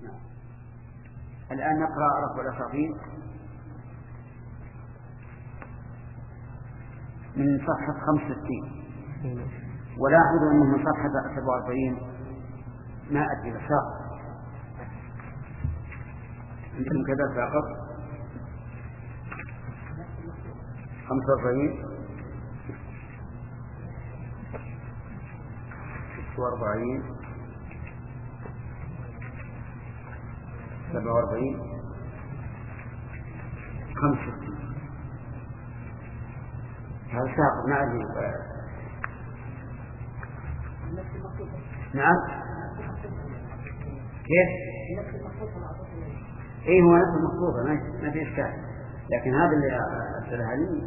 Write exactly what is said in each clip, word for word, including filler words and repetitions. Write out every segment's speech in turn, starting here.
الآن نقرأ رفع الأساطين من صفحة خمسة وستين، ولاحظوا أنه من صفحة سبعة وأربعين ما أدري ساقط. أنتم كذا ساقط خمسة وأربعين ستة وأربعين سبعة وأربعين خمسة. هذا ساقط ما أدري. نعم كيف؟ ايه هو نفس المخطوطة ما في إشكال، لكن هذا اللي أرسلها لي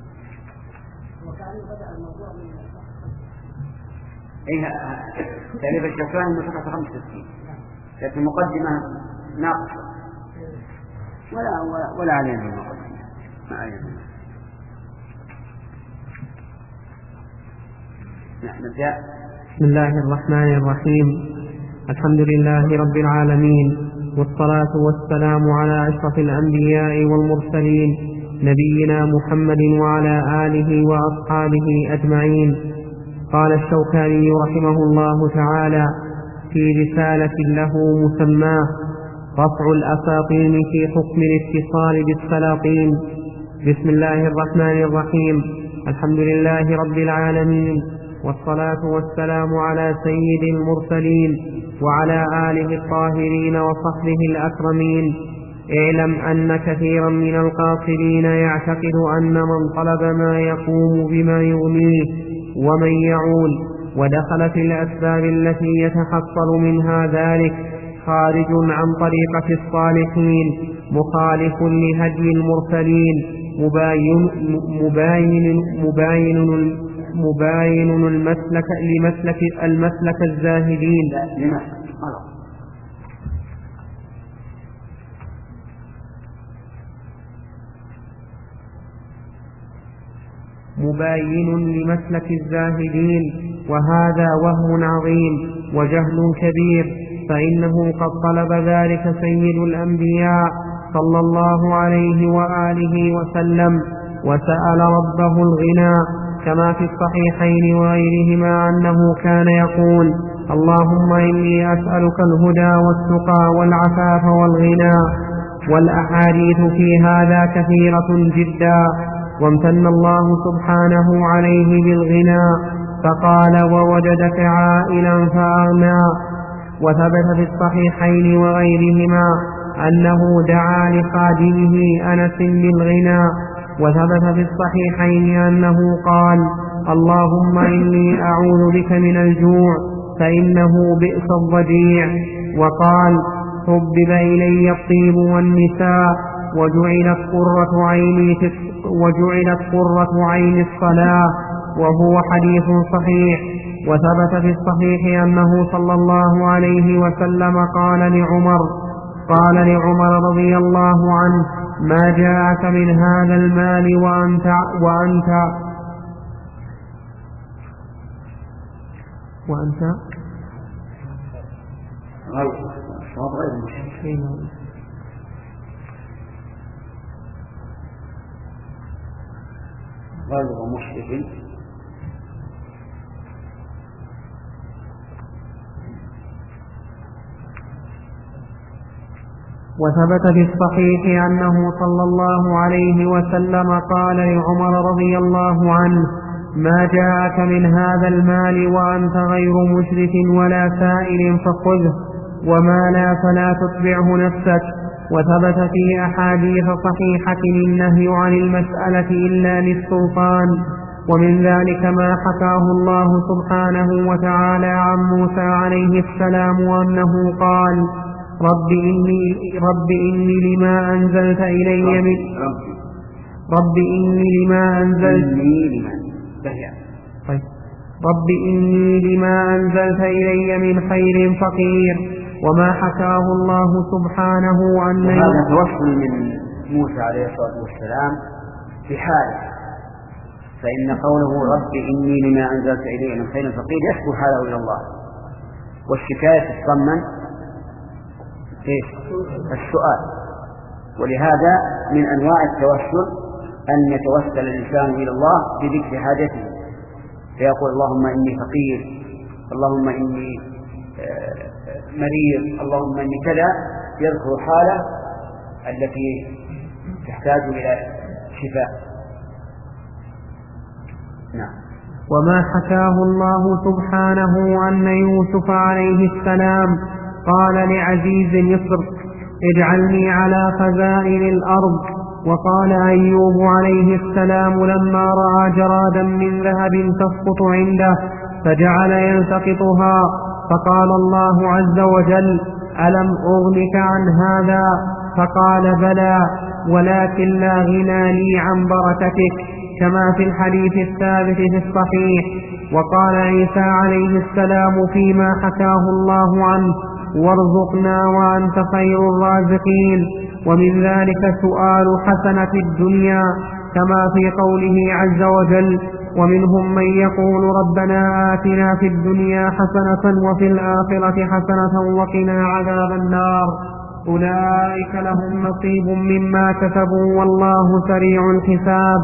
ايه تعريف الشوكاني من صفحة خمسة وستين، لكن مقدمة ناقصة ولا ولا, ولا علينا المقدمة ما علينا. نبدأ. بسم الله الرحمن الرحيم. الحمد لله رب العالمين، والصلاة والسلام على أشرف الأنبياء والمرسلين نبينا محمد وعلى آله وأصحابه أجمعين. قال الشوكاني رحمه الله تعالى في رسالة له مسماه رفع الأساطين في حكم الاتصال بالسلاطين. بسم الله الرحمن الرحيم. الحمد لله رب العالمين، والصلاة والسلام على سيد المرسلين وعلى آله الطاهرين وصحبه الأكرمين. اعلم أن كثيرا من القاصرين يعتقد أن من طلب ما يقوم بما يغنيه ومن يعول ودخل في الأسباب التي يتحصل منها ذلك خارج عن طريقة الصالحين مخالف لهدي المرسلين مباين مباين مباين مباين المسلك لمسلك المسلك الزاهدين مباين لمسلك الزاهدين وهذا وهم عظيم وجهل كبير، فإنه قد طلب ذلك سيد الأنبياء صلى الله عليه وآله وسلم وسأل ربه الغنى، كما في الصحيحين وغيرهما أنه كان يقول: اللهم إني أسألك الهدى والتقى والعفاف والغنى. والأحاديث في هذا كثيرة جدا، وامتن الله سبحانه عليه بالغنى فقال: ووجدك عائلا فأغنى. وثبت في الصحيحين وغيرهما أنه دعا لخادمه أنس بالغنى. وثبت في الصحيحين أنه قال: اللهم إني أعوذ بك من الجوع فإنه بئس الضجيع. وقال: حبب إلي الطيب والنساء وجعلت قرة عيني في وجعلت قرة عين الصلاة، وهو حديث صحيح. وثبت في الصحيح أنه صلى الله عليه وسلم قال لعمر قال لعمر رضي الله عنه: ما جاءك من هذا المال وأنت وأنت وأنت غير غير غير مشرك. وثبت في الصحيح أنه صلى الله عليه وسلم قال لعمر رضي الله عنه: ما جاءك من هذا المال وأنت غير مشرك ولا سائل فخذه، وما لا فلا تتبعه نفسك. وثبت في أحاديث صحيحة النهي عن المسألة إلا للسلطان، ومن ذلك ما حكاه الله سبحانه وتعالى عن موسى عليه السلام أنه قال: رب إني, رب إني لما أنزلت إلي من رب إني لما أنزلت طيب رب إني لما أنزلت إلي من خير فقير. وما حكاه الله سبحانه أن هذا توصل من موسى عليه الصلاة والسلام في حاله، فإن قوله رب إني لما أنزلت إلي من خير فقير يشكو حاله إلى الله، والشكاية تتضمن السؤال. ولهذا من أنواع التوسل أن يتوسل الإنسان إلى الله بذكر حاجته، فيقول اللهم إني فقير، اللهم إني مريض، اللهم إني كذا، يذكر حالة التي تحتاج إلى شفاء. نعم. وما حكاه الله سبحانه أن يوسف عليه السلام قال لعزيز مصر اجعلني على خزائن الأرض، وقال أيوب عليه السلام لما رأى جرادا من ذهب تسقط عنده فجعل يلتقطها فقال الله عز وجل ألم أغنك عن هذا؟ فقال بلى ولكن لا غنى لي عن بركتك، كما في الحديث الثابت في الصحيح. وقال عيسى عليه السلام فيما حكاه الله عنه وارزقنا وأنت خير الرازقين. ومن ذلك سؤال حسنة الدنيا كما في قوله عز وجل ومنهم من يقول ربنا آتنا في الدنيا حسنة وفي الآخرة حسنة وقنا عذاب النار، أولئك لهم نصيب مما كسبوا والله سريع الحساب.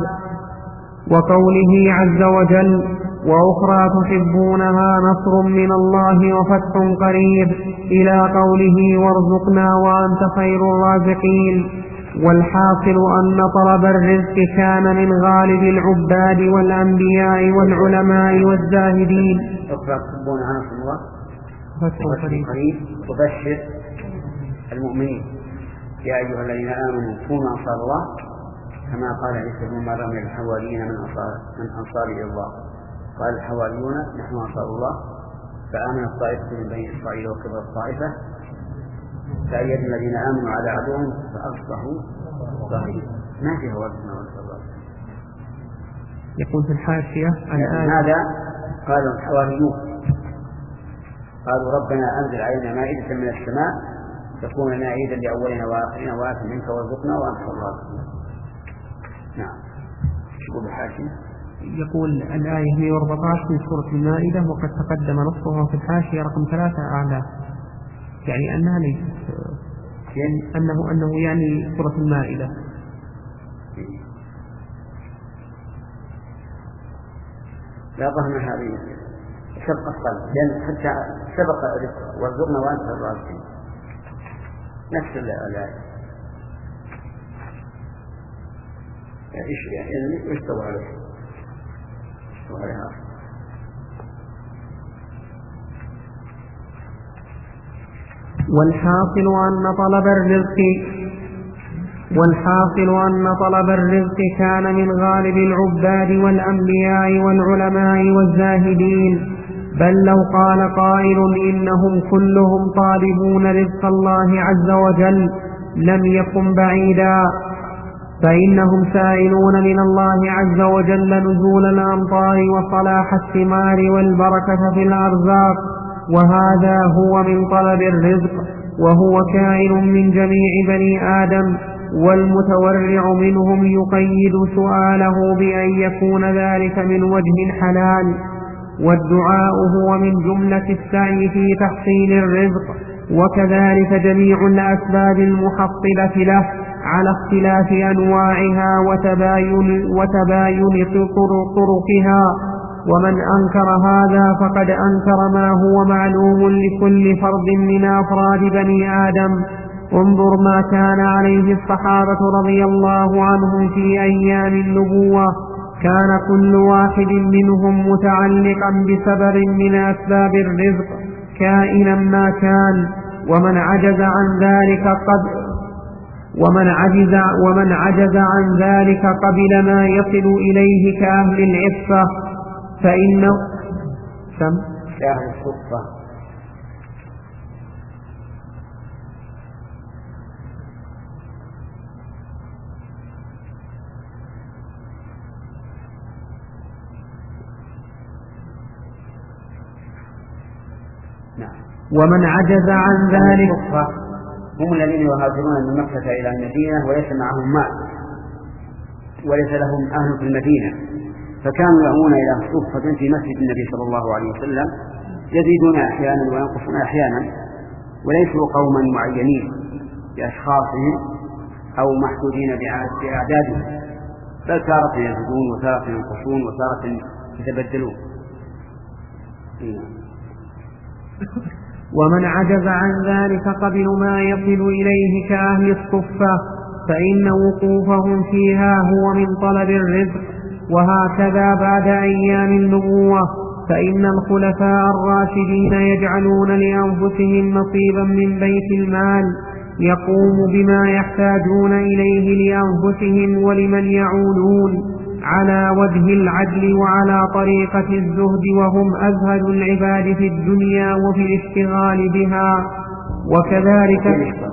وقوله عز وجل وأخرى تحبونها نصر من الله وفتح قريب إلى قوله وارزقنا وأنت خير الرازقين. والحاصل أن طلب الرزق كان من غالب العباد والأنبياء والعلماء والزاهدين. أخرى تحبونها نصر الله وفتح قريب وبشر المؤمنين يا أيها الذين آمنوا كونوا أنصار الله كما قال عيسى بن مريم للحواريين من أنصار من أنصار إلى الله؟ قال الحواريون نحن أنصار الله، فآمن الطائفة من بني إسرائيل وكبر الطائفة فأيدنا الذين آمنوا على عدوهم فأصبحوا ظاهرين. ما في هو اسمه الله. يقول في الحاشية يعني هذا قالوا الحواريون قالوا ربنا أنزل علينا مائدة من السماء تكون لنا عيدا لأولنا وآخرنا وآت منك وارزقنا وأنت الرازقون. نعم. يقول الحاشية يقول الآية مئة وأربعة عشر من سورة المائدة وقد تقدم نصها في الحاشية رقم ثلاثة أعلى، يعني أنها ليست أنه أنه يعني سورة المائدة. لا ظهر هذه سبق الصلاة لأن حتى سبق وارزقنا وأنت الرازقين نفس الآية. إيش يعني إيش تبغى عليه؟ تبغى عليها. والحاصل أن طلب الرزق والحاصل أن طلب الرزق كان من غالب العباد والأنبياء والعلماء والزاهدين، بل لو قال قائل إنهم كلهم طالبون رزق الله عز وجل لم يكن بعيدا، فإنهم سائلون من الله عز وجل نزول الأمطار وصلاح الثمار والبركة في الأرزاق، وهذا هو من طلب الرزق، وهو كائن من جميع بني آدم، والمتورع منهم يقيد سؤاله بأن يكون ذلك من وجه حلال. والدعاء هو من جملة السعي في تحصيل الرزق، وكذلك جميع الأسباب المحصلة له على اختلاف أنواعها وتباين, وتباين طرقها. ومن أنكر هذا فقد أنكر ما هو معلوم لكل فرد من أفراد بني آدم. انظر ما كان عليه الصحابة رضي الله عنهم في أيام النبوة، كان كل واحد منهم متعلقا بسبب من أسباب الرزق كائنا ما كان، ومن عجز عن ذلك قد ومن عجز ومن عجز عن ذلك قبل ما يصل إليه كأهل العفة فإنه سم كأهل الصفة. ومن عجز عن ذلك هم الذين يهاجرون من مكة إلى المدينة وليس معهم مال وليس لهم أهل في المدينة، فكانوا يأوون إلى صفة في مسجد النبي صلى الله عليه وسلم يزيدون أحيانا وينقصون أحيانا، وليسوا قوما معينين بأشخاصهم أو محدودين بأعدادهم، بل تارة يزيدون وتارة ينقصون وتارة يتبدلون. ومن عجز عن ذلك قبل ما يصل إليه كأهل الصفة فإن وقوفهم فيها هو من طلب الرزق. وهكذا بعد أيام النبوة فإن الخلفاء الراشدين يجعلون لأنفسهم نصيبا من بيت المال يقوم بما يحتاجون إليه لأنفسهم ولمن يعولون على وجه العدل وعلى طريقة الزهد، وهم أزهد العباد في الدنيا وفي الاشتغال بها، وكذلك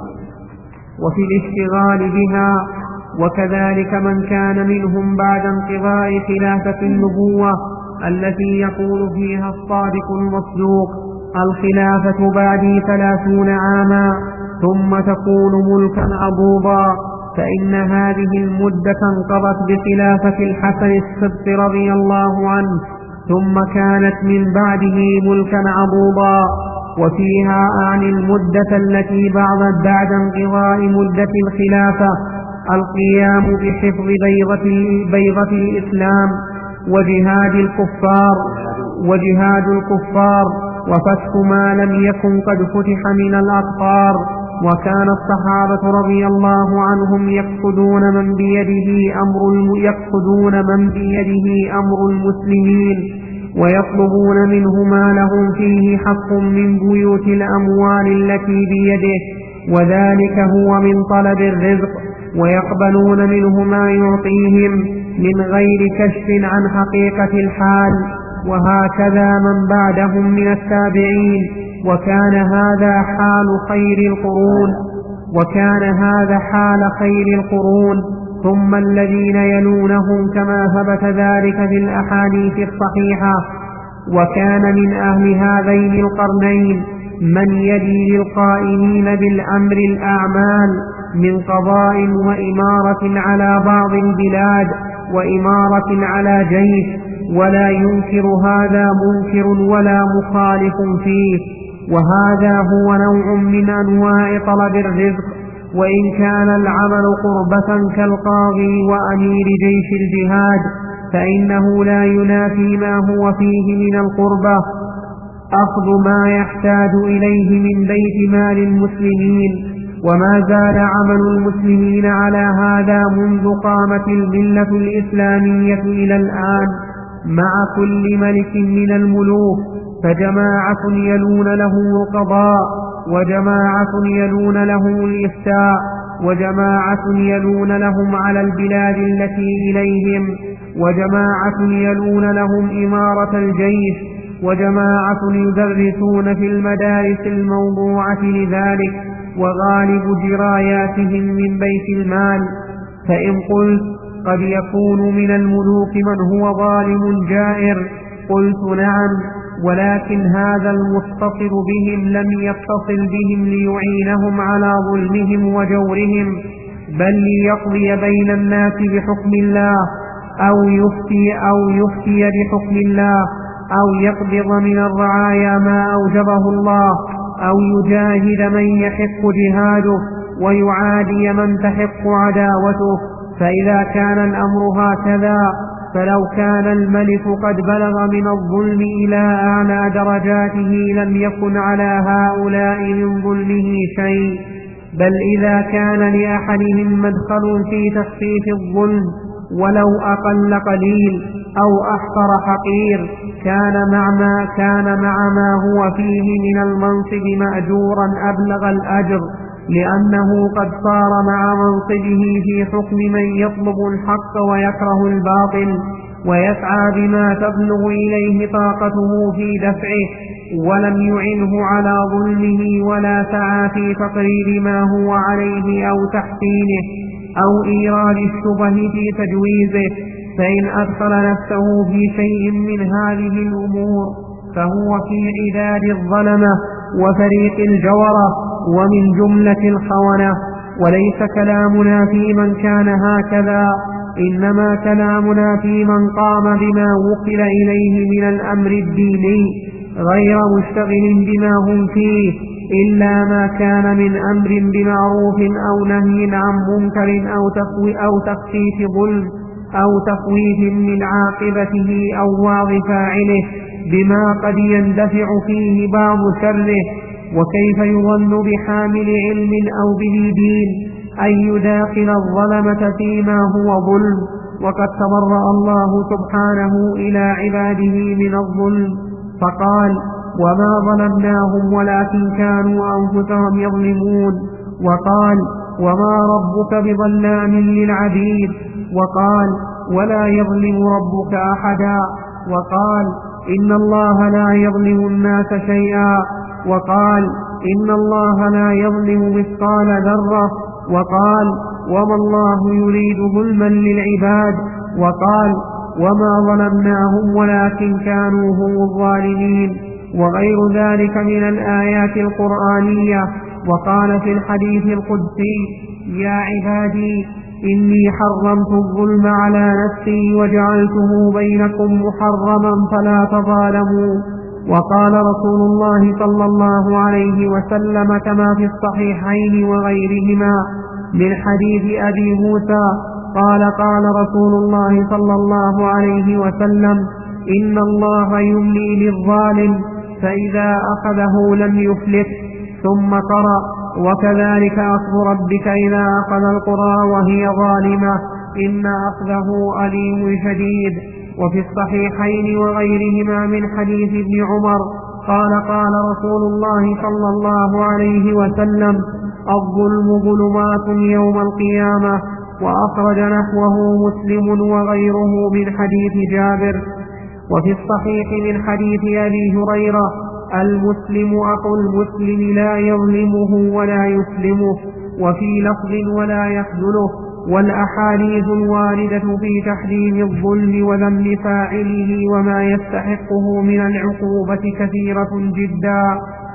وفي الاشتغال بها وكذلك من كان منهم بعد انقضاء خلافة النبوة التي يقول فيها الصادق المصدوق: الخلافة بعدي ثلاثون عاما ثم تكون ملكا عضوضا. فإن هذه المدة انقضت بخلافة الحسن السبط رضي الله عنه، ثم كانت من بعده ملكا عضوضا. وفيها أعني المدة التي بعد بعد انقضاء مدة الخلافة القيام بحفظ بيضة, بيضة الإسلام وجهاد الكفار وجهاد الكفار وفتح ما لم يكن قد فتح من الأقطار. وكان الصحابة رضي الله عنهم يقصدون من بيده أمر يقصدون من بيده أمر المسلمين ويطلبون منه ما لهم فيه حق من بيوت الأموال التي بيده، وذلك هو من طلب الرزق، ويقبلون منه ما يعطيهم من غير كشف عن حقيقة الحال. وهكذا من بعدهم من التابعين، وكان هذا حال خير القرون وكان هذا حال خير القرون ثم الذين يلونهم كما ثبت ذلك في الأحاديث الصحيحة. وكان من أهل هذين القرنين من يلي للقائمين بالأمر الأعمال من قضاء وإمارة على بعض البلاد وإمارة على جيش، ولا ينكر هذا منكر ولا مخالف فيه. وهذا هو نوع من أنواع طلب الرزق، وإن كان العمل قربة كالقاضي وأمير جيش الجهاد فإنه لا ينافي ما هو فيه من القربة أخذ ما يحتاج إليه من بيت مال المسلمين. وما زال عمل المسلمين على هذا منذ قامت الملة الإسلامية إلى الآن، مع كل ملك من الملوك فجماعة يلون له القضاء، وجماعة يلون له الإفتاء، وجماعة يلون لهم على البلاد التي إليهم، وجماعة يلون لهم إمارة الجيش، وجماعة يدرسون في المدارس الموضوعة لذلك، وغالب جراياتهم من بيت المال. فإن قلت قد يكون من الملوك من هو ظالم جائر، قلت نعم، ولكن هذا المتصل بهم لم يتصل بهم ليعينهم على ظلمهم وجورهم، بل ليقضي بين الناس بحكم الله، أو يفتي أو يفتي بحكم الله، أو يقبض من الرعايا ما أوجبه الله، أو يجاهد من يحق جهاده ويعادي من تحق عداوته. فإذا كان الأمر هكذا فلو كان الملك قد بلغ من الظلم إلى أعلى درجاته لم يكن على هؤلاء من ظلمه شيء، بل إذا كان لأحدهم مدخل في تخفيف الظلم ولو أقل قليل أو أحقر حقير كان مع ما كان مع ما هو فيه من المنصب مأجورا أبلغ الأجر، لأنه قد صار مع منصبه في حكم من يطلب الحق ويكره الباطل، ويسعى بما تبلغ إليه طاقته في دفعه، ولم يعنه على ظلمه ولا سعى في تقرير ما هو عليه أو تحسينه أو إيراد الشبه في تجويزه. فإن أدخل نفسه في شيء من هذه الأمور فهو في عداد الظلمة وفريق الجورة ومن جملة الخونة. وليس كلامنا في من كان هكذا، إنما كلامنا في من قام بما وكل إليه من الأمر الديني غير مشتغل بما هم فيه، إلا ما كان من أمر بمعروف أو نهي عن منكر أو أو تخفيف ظلم أو تخويف من عاقبته أو وعظ فاعله بما قد يندفع فيه بعض شره. وكيف يظن بحامل علم أو به دين أن يداخل الظلمة فيما هو ظلم، وقد تبرأ الله سبحانه إلى عباده من الظلم فقال: وما ظلمناهم ولكن كانوا أنفسهم يظلمون. وقال: وما ربك بظلام للعبيد. وقال: ولا يظلم ربك أحدا. وقال: إن الله لا يظلم الناس شيئا. وقال: إن الله لا يظلم مثقال ذرة. وقال: وما الله يريد ظلما للعباد. وقال: وما ظلمناهم ولكن كانوا هم الظالمين، وغير ذلك من الآيات القرآنية. وقال في الحديث القدسي: يا عبادي إني حرمت الظلم على نفسي وجعلته بينكم محرما فلا تظالموا. وقال رسول الله صلى الله عليه وسلم كما في الصحيحين وغيرهما من حديث أبي موسى قال: قال رسول الله صلى الله عليه وسلم: إن الله يملي للظالم فإذا أخذه لم يفلت. ثم قرأ: وكذلك أخذ ربك إذا أخذ القرى وهي ظالمة إن أخذه أليم شديد. وفي الصحيحين وغيرهما من حديث ابن عمر قال: قال رسول الله صلى الله عليه وسلم: الظلم ظلمات يوم القيامة. وأخرج نحوه مسلم وغيره من حديث جابر. وفي الصحيح من حديث أبي هريرة: المسلم أخو المسلم لا يظلمه ولا يسلمه، وفي لفظ ولا يخذله. والأحاديث الواردة في تحريم الظلم وذم فاعله وما يستحقه من العقوبة كثيرة جدا،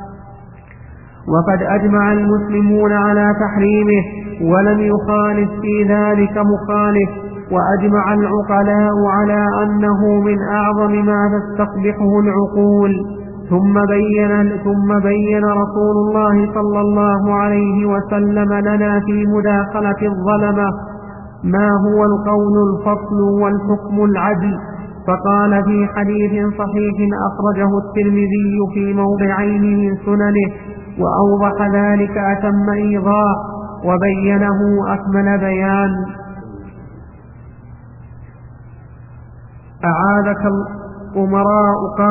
وقد أجمع المسلمون على تحريمه ولم يخالف في ذلك مخالف. وأجمع العقلاء على أنه من أعظم ما تستقبحه العقول. ثم بين, ثم بين رسول الله صلى الله عليه وسلم لنا في مداخلة الظلمة ما هو القول الفصل والحكم العدل. فقال في حديث صحيح أخرجه الترمذي في موضعين من سننه وأوضح ذلك أتم إيضاح وبينه أكمل بيان. أعاذك الأمراء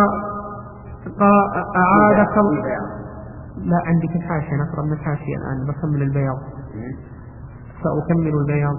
أعاذك لا عندك الحاشية، نقرأ من الحاشية الآن بكمل البياض، سأكمل البياض.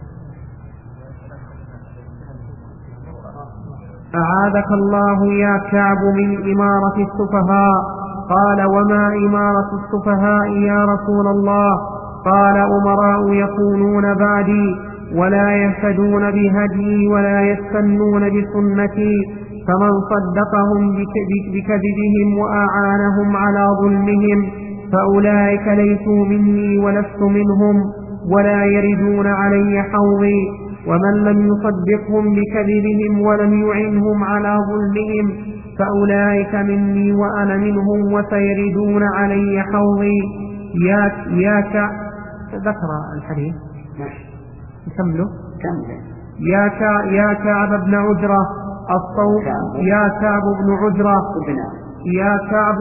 أعاذك الله يا كعب من إمارة السفهاء. قال: وما إمارة السفهاء يا رسول الله؟ قال: أمراء يكونون بعدي ولا يهتدون بهدي ولا يستنون بسنتي، فمن صدقهم بكذبهم وأعانهم على ظلمهم فأولئك ليسوا مني ولست منهم ولا يردون علي حوضي، ومن لم يصدقهم بكذبهم ولم يعنهم على ظلمهم فأولئك مني وأنا منهم وسيردون علي حوضي. يا يا كعب ذكر الحديث نكمله. يا كعب يا كعب بن عجرة الصوم يا كعب بن عجرة يا كعب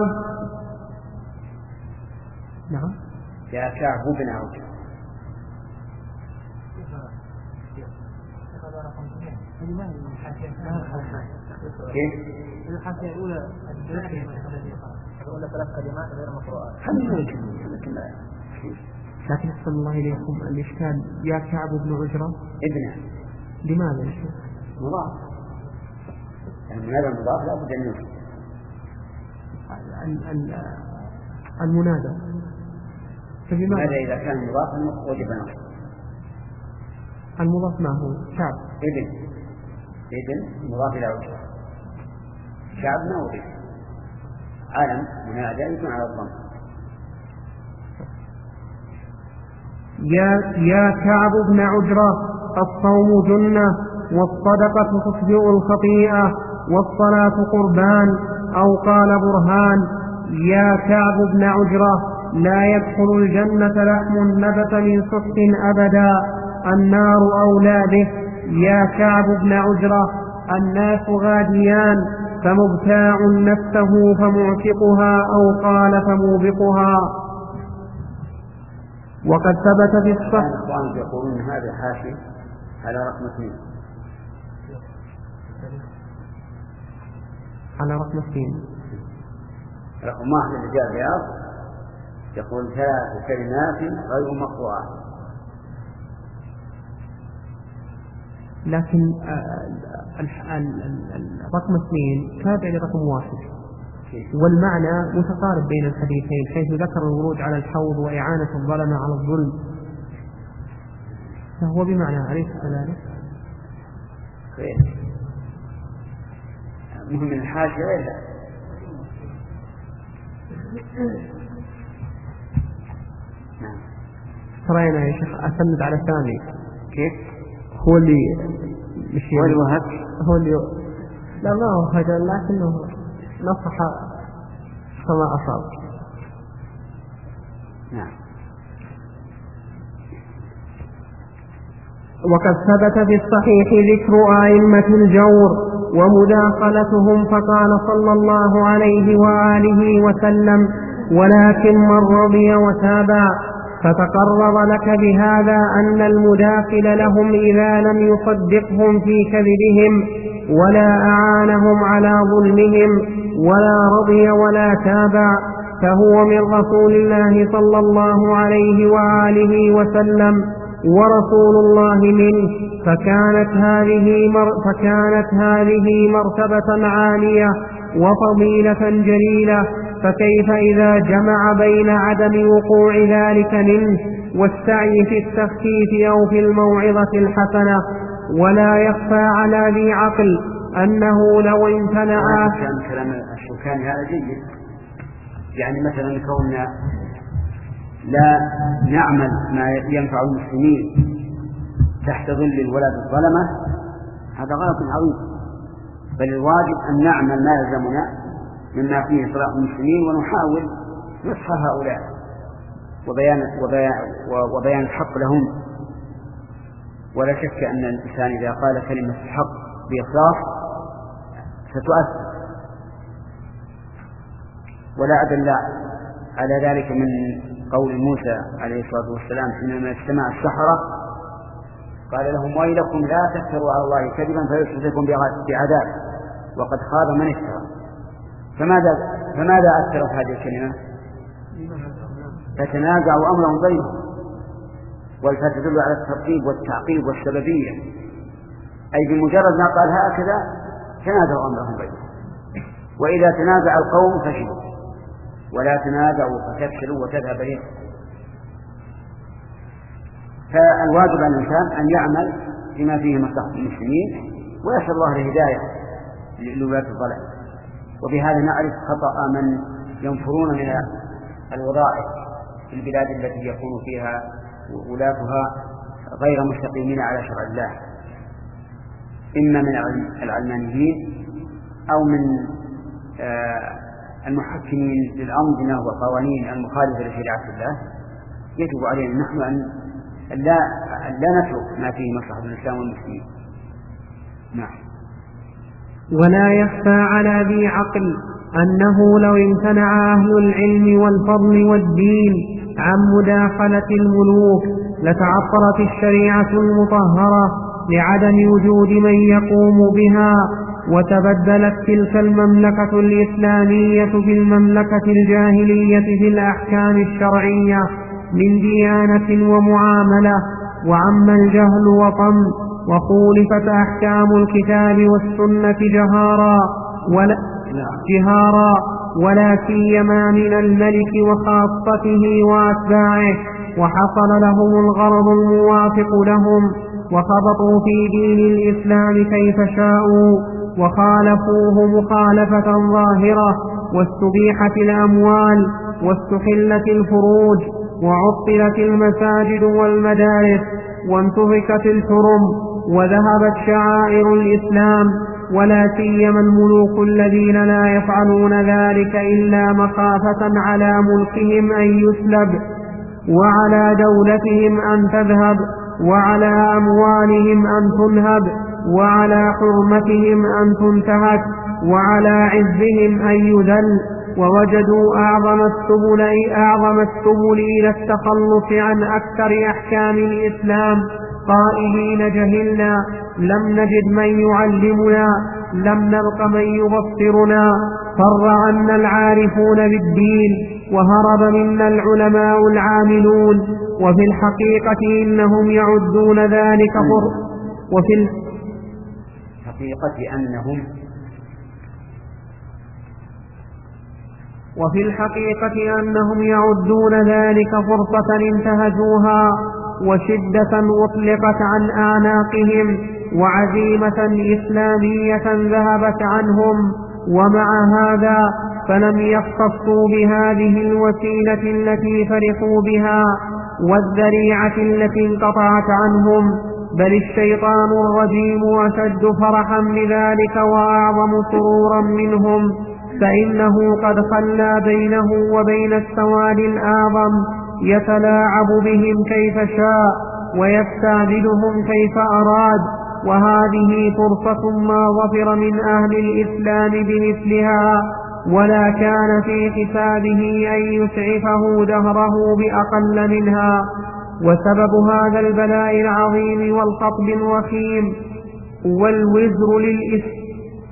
نعم يا كعب بن عجرة كيف؟ الحاشية الأولى الأولى ثلاث كلمات غير مقروءات. لكن أحسن الله إليكم الإشكال يا كعب بن عجرة ابنه. لماذا يا شيخ؟ مضاف، يعني هذا المضاف لا بد أن يوجد المنادى. فلماذا إذا كان مضافا وجب نصب؟ المضاف ما هو؟ كعب ابن ابن مضاف إلى عجرة، كعب ما وجد، علم منادى يكون على الضم. يا يا كعب بن عجرة الصوم جنة والصدقة تطفئ الخطيئة والصلاة قربان أو قال برهان. يا كعب بن عجرة لا يدخل الجنة لحم نبت من سحت أبدا، النار أولى به. يا كعب بن عجرة الناس غاديان، فمبتاع نفسه فمعتقها، أو قال فموبقها. وقد ثبت في الصحيح. الإخوان يقولون هذا حاشي على رقم اثنين، على رقم اثنين رقم واحد اللي جاء الرياض يقول ثلاث كلمات غير مقطوعة، لكن رقم اثنين تابع لرقم واحد، والمعنى متقارب بين الحديثين، حيث ذكر الورود على الحوض وإعانة الظلمة على الظلم، فهو بمعنى أليس كذلك؟ مهم من الحاشية غير ذلك. ترينا يا شيخ أسند على ثاني كيف؟ هو اللي مش هو اللي وهب هو اللي لا ما هو هذا، لكنه نصح كما أصاب. نعم. وقد ثبت في الصحيح ذكر أئمة الجور ومداخلتهم، فقال صلى الله عليه وآله وسلم: ولكن من رضي وتابع. فتقرر لك بهذا أن المداخل لهم إذا لم يصدقهم في كذبهم ولا أعانهم على ظلمهم ولا رضي ولا تابع، فهو من رسول الله صلى الله عليه وآله وسلم ورسول الله منه، فكانت هذه مر فكانت هذه مرتبة عالية وفضيلة جليلة، فكيف إذا جمع بين عدم وقوع ذلك منه والسعي في التخفيف أو في الموعظة الحسنة؟ ولا يخفى على ذي عقل أنه لو امتنع. كان كلام الشوكاني هذا جيد، يعني مثلا كوننا لا نعمل ما ينفع المسلمين تحت ظل الولد الظلمة هذا غلط عظيم، بل الواجب أن نعمل ما يلزمنا مما فيه صلاح المسلمين، ونحاول نصح هؤلاء وبيان, وبيان, وبيان الحق لهم. ولا شك أن الإنسان إذا قال كلمة الحق بإخلاص ستؤثر، ولا أدل على ذلك من قول موسى عليه الصلاة والسلام حينما اجتمع السحرة قال لهم: ويلكم لا تفتروا على الله كذبا فيصيبكم بعذاب وقد خاب من افترى. فماذا فماذا أثرت هذه الكلمة؟ فتنازعوا أمرهم بينهم، والفتدل على الترتيب والتعقيب والسببية، أي بمجرد ما قال هكذا تنازعوا أمرهم بينهم. وإذا تنازع القوم فشلوا، ولا تنازعوا فتفشلوا وتذهب ريحكم. فالواجب على الإنسان أن يعمل بما فيه مصلحة المسلمين، ويسأل الله الهداية لولاة الظلم. وبهذا نعرف خطأ من ينفرون من الوظائف في البلاد التي يكون فيها ولاتها غير مستقيمين على شرع الله، إما من العلمانيين أو من المحكمين للأنظمة والقوانين المخالفة لشريعة الله. يجب علينا نحن أن لا, أن لا نترك ما فيه مصلحة الإسلام والمسلمين. نعم. ولا يخفى على ذي عقل أنه لو امتنع أهل العلم والفضل والدين عن مداخلة الملوك لتعطلت الشريعة المطهرة لعدم وجود من يقوم بها، وتبدلت تلك المملكة الإسلامية بالمملكة الجاهلية في الأحكام الشرعية من ديانة ومعاملة، وعم الجهل وطم، وخولفت أحكام الكتاب والسنة جهارا ولا, جهارا ولا سيما من الملك وخاصته وأتباعه، وحصل لهم الغرض الموافق لهم، وخبطوا في دين الإسلام كيف شاءوا وخالفوه مخالفة ظاهرة، واستبيحت الأموال واستحلت الفروج وعطلت المساجد والمدارس وانتهكت الحرم وذهبت شعائر الإسلام، ولا سيما الملوك الذين لا يفعلون ذلك إلا مخافة على ملكهم أن يسلب، وعلى دولتهم أن تذهب، وعلى أموالهم أن تنهب، وعلى حرمتهم أن تنتهك، وعلى عزهم أن يذل. ووجدوا أعظم السبل أعظم السبل إلى التخلص عن أكثر أحكام الإسلام قائلين: جهلنا، لم نجد من يعلمنا، لم نلق من يبصرنا، فر عنا العارفون بالدين، وهرب منا العلماء العاملون. وفي الحقيقة إنهم يعدون ذلك فر وفي الحقيقة أنهم وفي الحقيقة أنهم يعدون ذلك فرصة انتهزوها، وشدة أطلقت عن أعناقهم، وعزيمة إسلامية ذهبت عنهم. ومع هذا فلم يختصوا بهذه الوسيلة التي فرحوا بها والذريعة التي انقطعت عنهم، بل الشيطان الرجيم أشد فرحا بذلك وأعظم سرورا منهم، فإنه قد خلى بينه وبين السواد الأعظم، يتلاعب بهم كيف شاء ويستعبدهم كيف أراد. وهذه فرصة ما ظفر من أهل الإسلام بمثلها، ولا كان في حسابه أن يسعفه دهره بأقل منها. وسبب هذا البلاء العظيم والخطب الوخيم والوزر للإسلام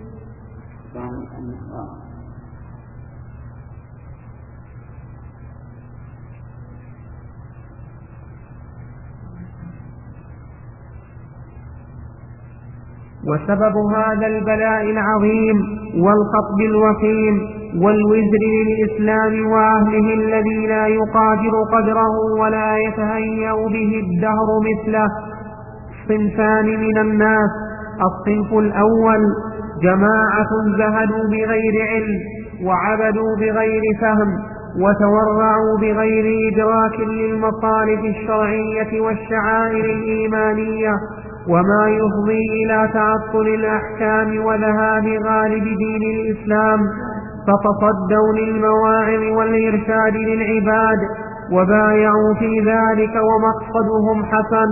وسبب هذا البلاء العظيم والخطب الوخيم والوزر للإسلام وأهله الذي لا يقادر قدره ولا يتهيأ به الدهر مثله صنفان من الناس: الصنف الأول جماعة زهدوا بغير علم، وعبدوا بغير فهم، وتورعوا بغير إدراك للمصالح الشرعية والشعائر الإيمانية، وما يفضي إلى تعطل الأحكام وذهاب غالب دين الإسلام، فتصدوا للمواعظ والإرشاد للعباد وبايعوا في ذلك، ومقصدهم حسن،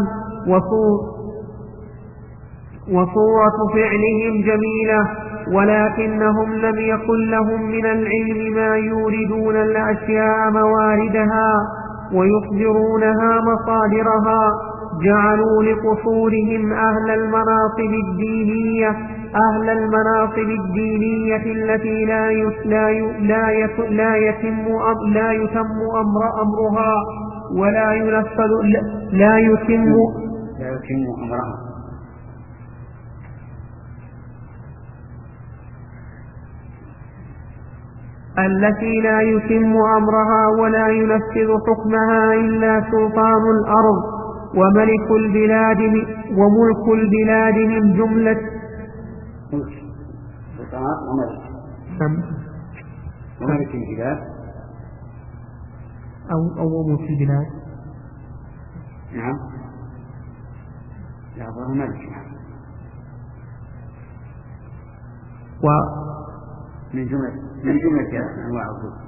وصورة فعلهم جميلة، ولكنهم لم يكن لهم من العلم ما يوردون الأشياء مواردها ويخبرونها مصادرها. جعلوا لقصورهم أهل المناصب الدينية أهل المناصب الدينية التي لا لا لا لا يتم لا يتم أمر أمرها ولا ينفذ لا يتم لا يتم أمرها التي لا يتم أمرها ولا ينفذ حكمها إلا سلطان الأرض وملك البلاد وملك البلاد من جملة سلطان وملك وملك البلاد أو أو ملك البلاد. نعم لا هو ملك و من جملة من جملة أنواع الظلم.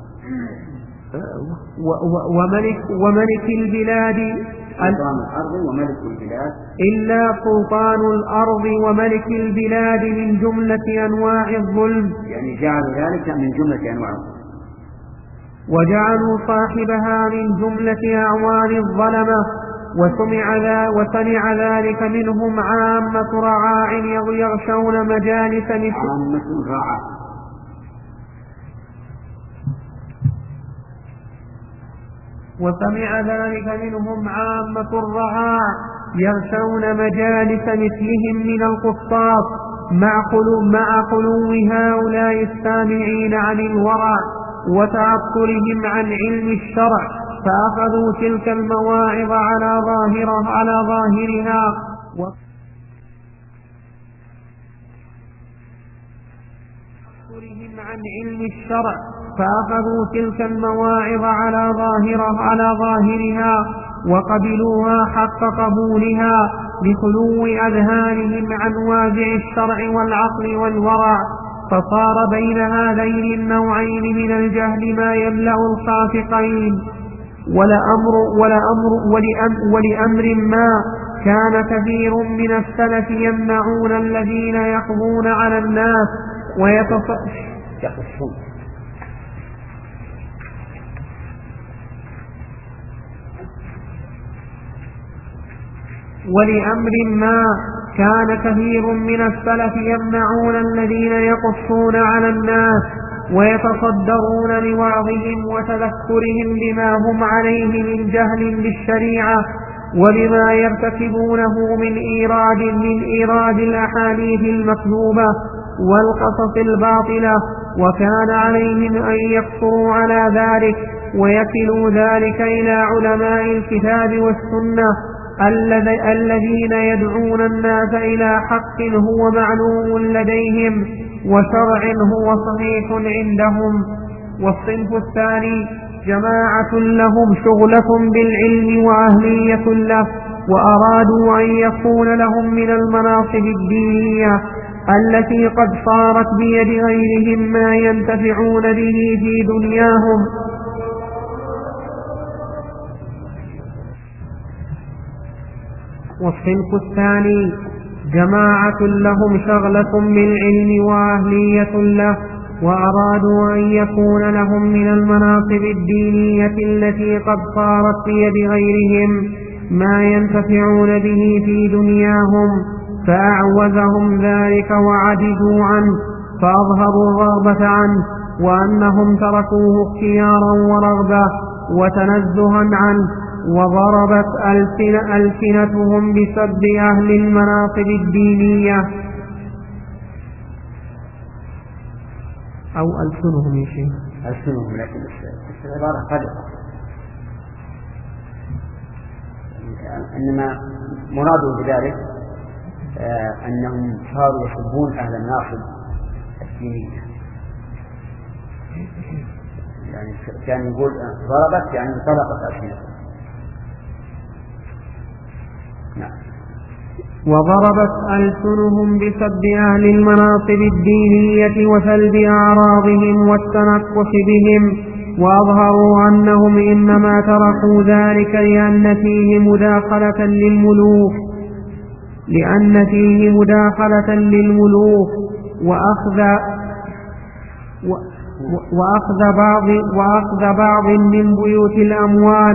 وملك وملك البلاد سلطان الأرض وملك البلاد إلا سلطان الأرض وملك البلاد من جملة أنواع الظلم، يعني جعلوا ذلك من جملة أنواع الظلم، وجعلوا صاحبها من جملة أعوان الظلمة. وسمع, ذا وسمع ذلك منهم عامة رعاع يغشون مجالس عامة رعاع وسمع ذلك منهم عامة الرعاع يغشون مجالس مثلهم من القسطاس مع خلو, مع خلو هؤلاء السامعين عن الورع وتعطلهم عن علم الشرع، فأخذوا تلك المواعظ على ظاهرها على ظاهرها وتعطلهم عن علم الشرع فأخذوا تلك المواعظ على ظاهرها على ظاهرها وقبلوها حق قبولها لخلو أذهانهم عن وازع الشرع والعقل والورع، فصار بين هذين النوعين من الجهل ما يملأ الخافقين. ولأمر, ولأمر, ولأم ولأمر ما كان كثير من السلف يمنعون الذين يقضون على الناس ويتصدون ولأمر ما كان كثير من السلف يمنعون الذين يقصون على الناس ويتصدرون لوعظهم وتذكرهم بما هم عليه من جهل بالشريعة وبما يرتكبونه من إيراد من إيراد الأحاديث المكذوبة والقصص الباطلة، وكان عليهم أن يقصروا على ذلك ويكلوا ذلك إلى علماء الكتاب والسنة الذين يدعون الناس إلى حق هو معلوم لديهم وشرع هو صحيح عندهم. والصنف الثاني جماعة لهم شغلة بالعلم وأهلية له، وأرادوا أن يكون لهم من المناصب الدينية التي قد صارت بيد غيرهم ما ينتفعون به في دنياهم. والصنف الثاني جماعة لهم شغلة بالعلم وأهلية له، وأرادوا أن يكون لهم من المناصب الدينية التي قد صارت بيد غيرهم ما ينتفعون به في دنياهم، فأعوزهم ذلك وعجزوا عنه، فأظهروا الرغبة عنه، وأنهم تركوه اختيارا ورغبة وتنزها عنه، وضربت ألسن ألسنتهم بسب أهل المناصب الدينية أو ألسنهم يا شيخ ألسنهم، لكن العبارة قدرة، إنما مراده بذلك آه أنهم صاروا يحبون أهل الناصب الدينية. يعني كان يقول ضربت يعني طلقت ألسنتهم. وضربت ألسنهم بسب أهل المناصب الدينية وسلب أعراضهم والتنقص بهم، وأظهروا أنهم إنما تركوا ذلك لأن فيه مداخلة للملوك لأن فيه مداخلة للملوك وأخذ وأخذ بعض وأخذ بعض من بيوت الأموال،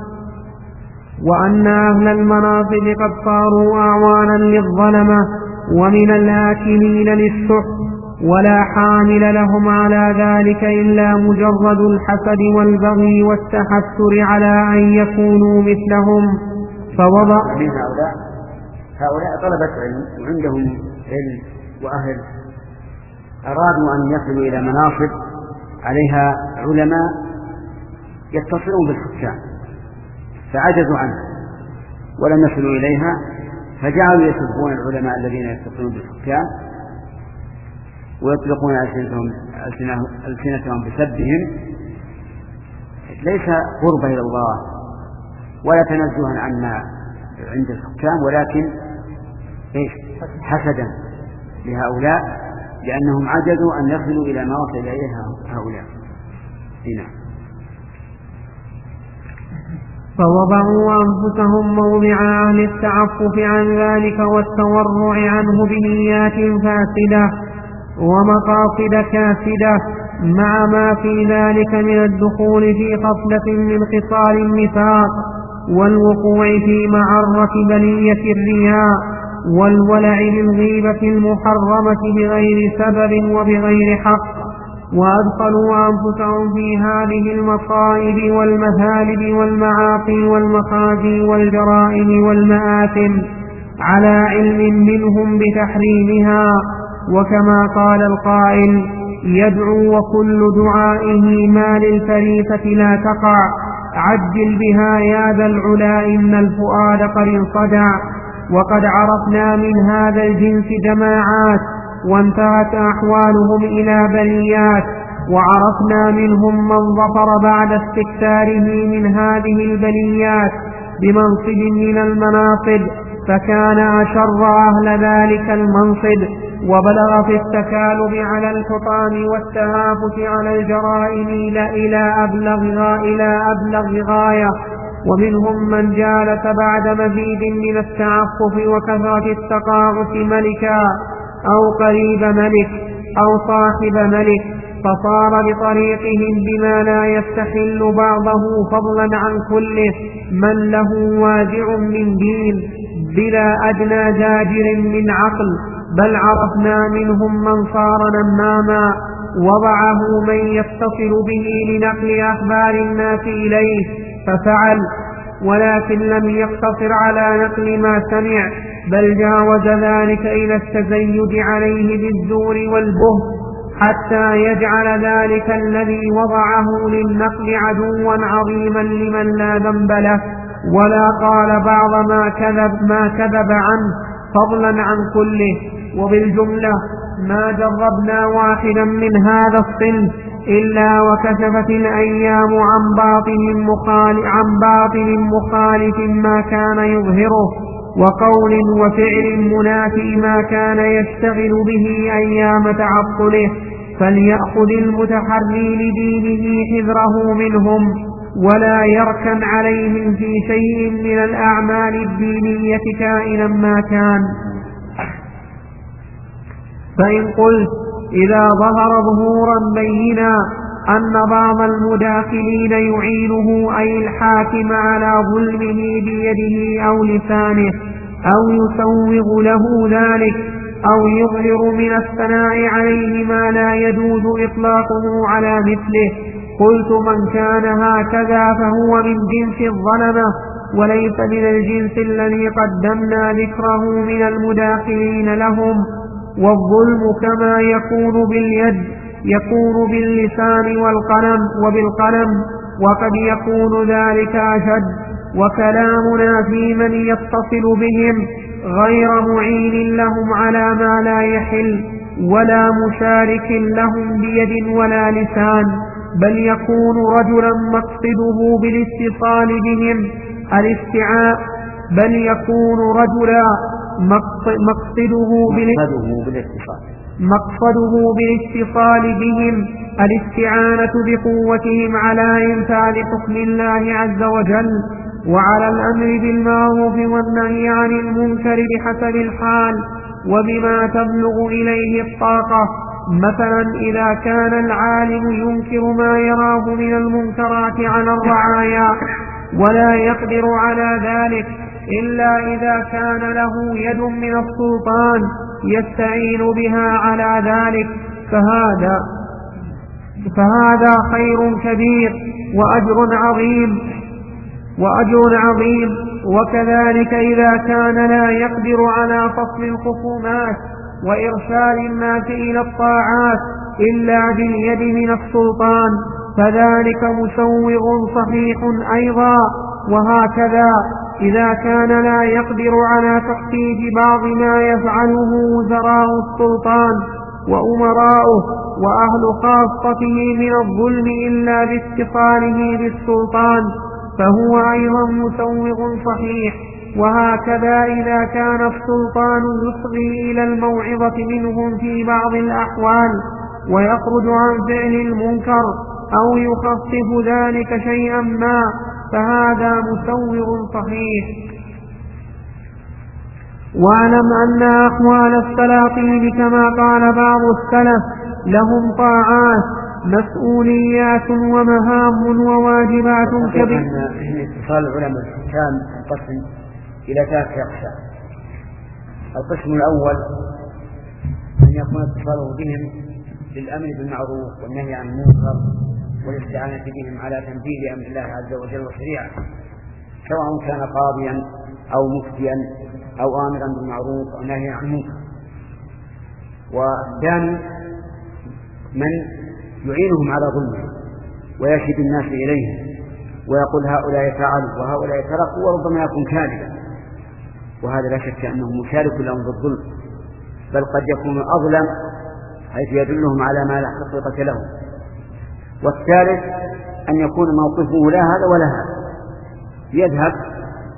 وأن أهل المناصب قد صاروا أعوانا للظلمة ومن الآكلين للسحت، ولا حامل لهم على ذلك إلا مجرد الحسد والبغي والتحسر على أن يكونوا مثلهم. فوضع من هؤلاء هؤلاء طلبة علم وعندهم علم وأهل أرادوا أن يصلوا إلى مناصب عليها علماء يتصلون بالحكام، فعجزوا عنها ولم يصلوا إليها، فجعلوا يسبون العلماء الذين يتصلون بالحكام ويطلقون ألسنتهم, ألسنتهم بسبهم، ليس قربة إلى الله ولا تنزها عنا عند الحكام، ولكن إيش حسدا لهؤلاء لأنهم عجزوا أن يصلوا إلى ما وصل إليه هؤلاء. هنا فوضعوا أنفسهم موضع أهل التعفف عن ذلك والتورع عنه بنيات فاسدة ومقاصد كاسدة، مع ما في ذلك من الدخول في خصلة من خصال النفاق والوقوع في معرة بلية الرياء والولع للغيبة المحرمة بغير سبب وبغير حق، وأدخلوا أنفسهم في هذه المصائب والمثالب والمعاصي والمخازي والجرائم والمآثم على علم منهم بتحريمها. وكما قال القائل: يدعو وكل دعائه ما للفريسة لا تقع، عجل بها يا ذا العلا إن الفؤاد قد انصدع. وقد عرفنا من هذا الجنس جماعات وانتهت أحوالهم إلى بليات، وعرفنا منهم من ظفر بعد استكثاره من هذه البليات بمنصب من المناصب، فكان أشر أهل ذلك المنصب، وبلغ في التكالب على الحطام والتهافت على الجرائم إلى أبلغ إلى أبلغ غاية. ومنهم من جالس بعد مزيد من التعفف وكثرة التقاعس ملكا أو قريب ملك أو صاحب ملك، فصار بطريقهم بما لا يستحل بعضه فضلا عن كله من له وازع من دين بلا أدنى زاجر من عقل. بل عرفنا منهم من صار نماما وضعه من يتصل به لنقل أخبار الناس إليه ففعل، ولكن لم يقتصر على نقل ما سمع، بل جاوز ذلك إلى التزيد عليه بالزور والبهت، حتى يجعل ذلك الذي وضعه للنقل عدوا عظيما لمن لا ذنب له ولا قال بعض ما كذب, ما كذب عنه فضلا عن كله. وبالجملة ما جربنا واحدا من هذا الصنف إلا وكشفت الأيام عن باطن مخالف, عن باطن مخالف ما كان يظهره، وقول وفعل منافي ما كان يشتغل به أيام تعطله. فليأخذ المتحري لدينه حذره منهم، ولا يركن عليهم في شيء من الأعمال الدينية كائنا ما كان. فإن قلت إذا ظهر ظهورا بينا أن بعض المداخلين يعينه أي الحاكم على ظلمه بيده أو لسانه أو يسوغ له ذلك أو يظهر من الثناء عليه ما لا يجوز إطلاقه على مثله، قلت من كان هكذا فهو من جنس الظلمة وليس من الجنس الذي قدمنا ذكره من المداخلين لهم. والظلم كما يكون باليد يكون باللسان والقلم وبالقلم، وقد يكون ذلك أشد. وكلامنا في من يتصل بهم غير معين لهم على ما لا يحل ولا مشارك لهم بيد ولا لسان، بل يكون رجلا مقصده بالاتصال بهم الاستعاء بل يكون رجلا مقصده بالاتصال مقصده بالاتصال بهم الاستعانة بقوتهم على إنفاذ حكم الله عز وجل وعلى الأمر بالمعروف والنهي عن المنكر بحسب الحال وبما تبلغ إليه الطاقة. مثلا إذا كان العالم ينكر ما يراه من المنكرات على الرعايا ولا يقدر على ذلك إلا إذا كان له يد من السلطان يستعين بها على ذلك، فهذا فهذا خير كبير وأجر عظيم وأجر عظيم. وكذلك إذا كان لا يقدر على فصل الخصومات وإرشاد الناس إلى الطاعات إلا باليد من السلطان فذلك مسوغ صحيح أيضا. وهكذا إذا كان لا يقدر على تخفيف بعض ما يفعله وزراء السلطان وأمراؤه وأهل خاصته من الظلم إلا باتصاله بالسلطان فهو أيضا مسوغ صحيح. وهكذا إذا كان السلطان يصغي إلى الموعظة منهم في بعض الأحوال ويخرج عن فعل المنكر أو يخفف ذلك شيئا ما فهذا مسوغ صحيح. واعلم أن أحوال السلاطين كما قال بعض السلف لهم طاعات مسؤوليات ومهام وواجبات كبيرة. اتصال العلماء الحكام القسم إلى ثلاثة أقسام. القسم الأول أن يكون اتصاله بهم للأمر بالمعروف والنهي عن المنكر والاستعانة بهم على تنفيذ أمر الله عز وجل وشريعته، سواء كان قاضيا أو مفتيا أو آمرا بالمعروف أو نهيا عن المنكر. والثاني من يعينهم على ظلمهم ويشد الناس إليهم ويقول هؤلاء فعلوا وهؤلاء تركوا وربما يكون كاذبا، وهذا لا شك أنه مشارك لهم بالظلم، بل قد يكون أظلم حيث يدلهم على ما لا حقيقة لهم. والثالث أن يكون موقفه لا هذا ولا هذا، يذهب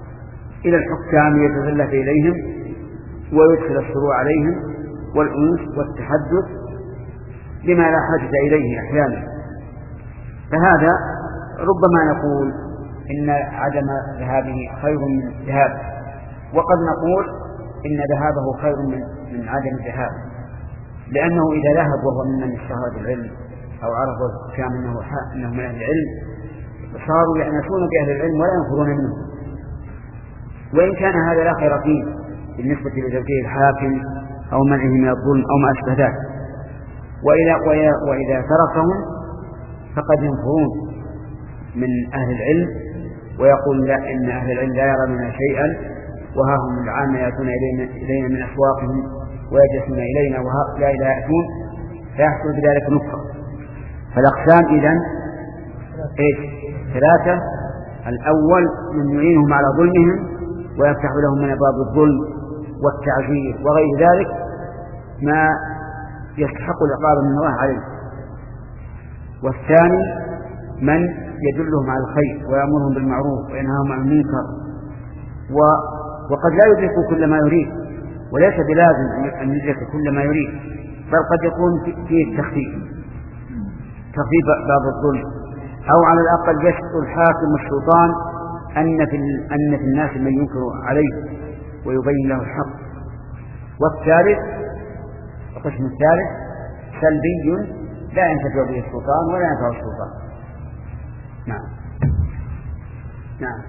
إلى الحكام يتسلف إليهم ويدخل السرور عليهم والأنس والتحدث لما لا حاجة إليه أحيانا. فهذا ربما نقول إن عدم ذهابه خير من ذهابه، وقد نقول إن ذهابه خير من, من عدم ذهابه، لأنه إذا ذهب وهو ممن اشتهر العلم أو عرف الحكام أنه, أنه من أهل العلم صاروا يأنسون بأهل العلم ولا ينفرون منه، وإن كان هذا لا خير فيه بالنسبة لتوجيه الحاكم أو منعه من الظلم أو ما أشبه ذلك. وإذا, وإذا تركهم فقد ينفرون من أهل العلم ويقول لا إن أهل العلم لا يرى منها شيئا، وها هم العامة يأتون إلينا, إلينا من أسواقهم ويجلسون إلينا وهؤلاء لا يأتون، فيحصل بذلك نفرة. فالأقسام إذن إيش؟ ثلاثة: الأول من يعينهم على ظلمهم ويفتح لهم من أبواب الظلم والتعذير وغير ذلك ما يستحق العقاب من الله عليه. والثاني من يدلهم على الخير ويأمرهم بالمعروف وينهاهم عن المنكر، وقد لا يدرك كل ما يريد، وليس بلازم أن يدرك كل ما يريد، بل قد يكون فيه التخفيف تخفيف باب الظلم، أو على الأقل يشعر الحاكم والسلطان أن في, أن في الناس من ينكر عليه ويبين له الحق. والثالث القسم الثالث سلبي لا ينتفع به السلطان ولا ينفع السلطان. نعم نعم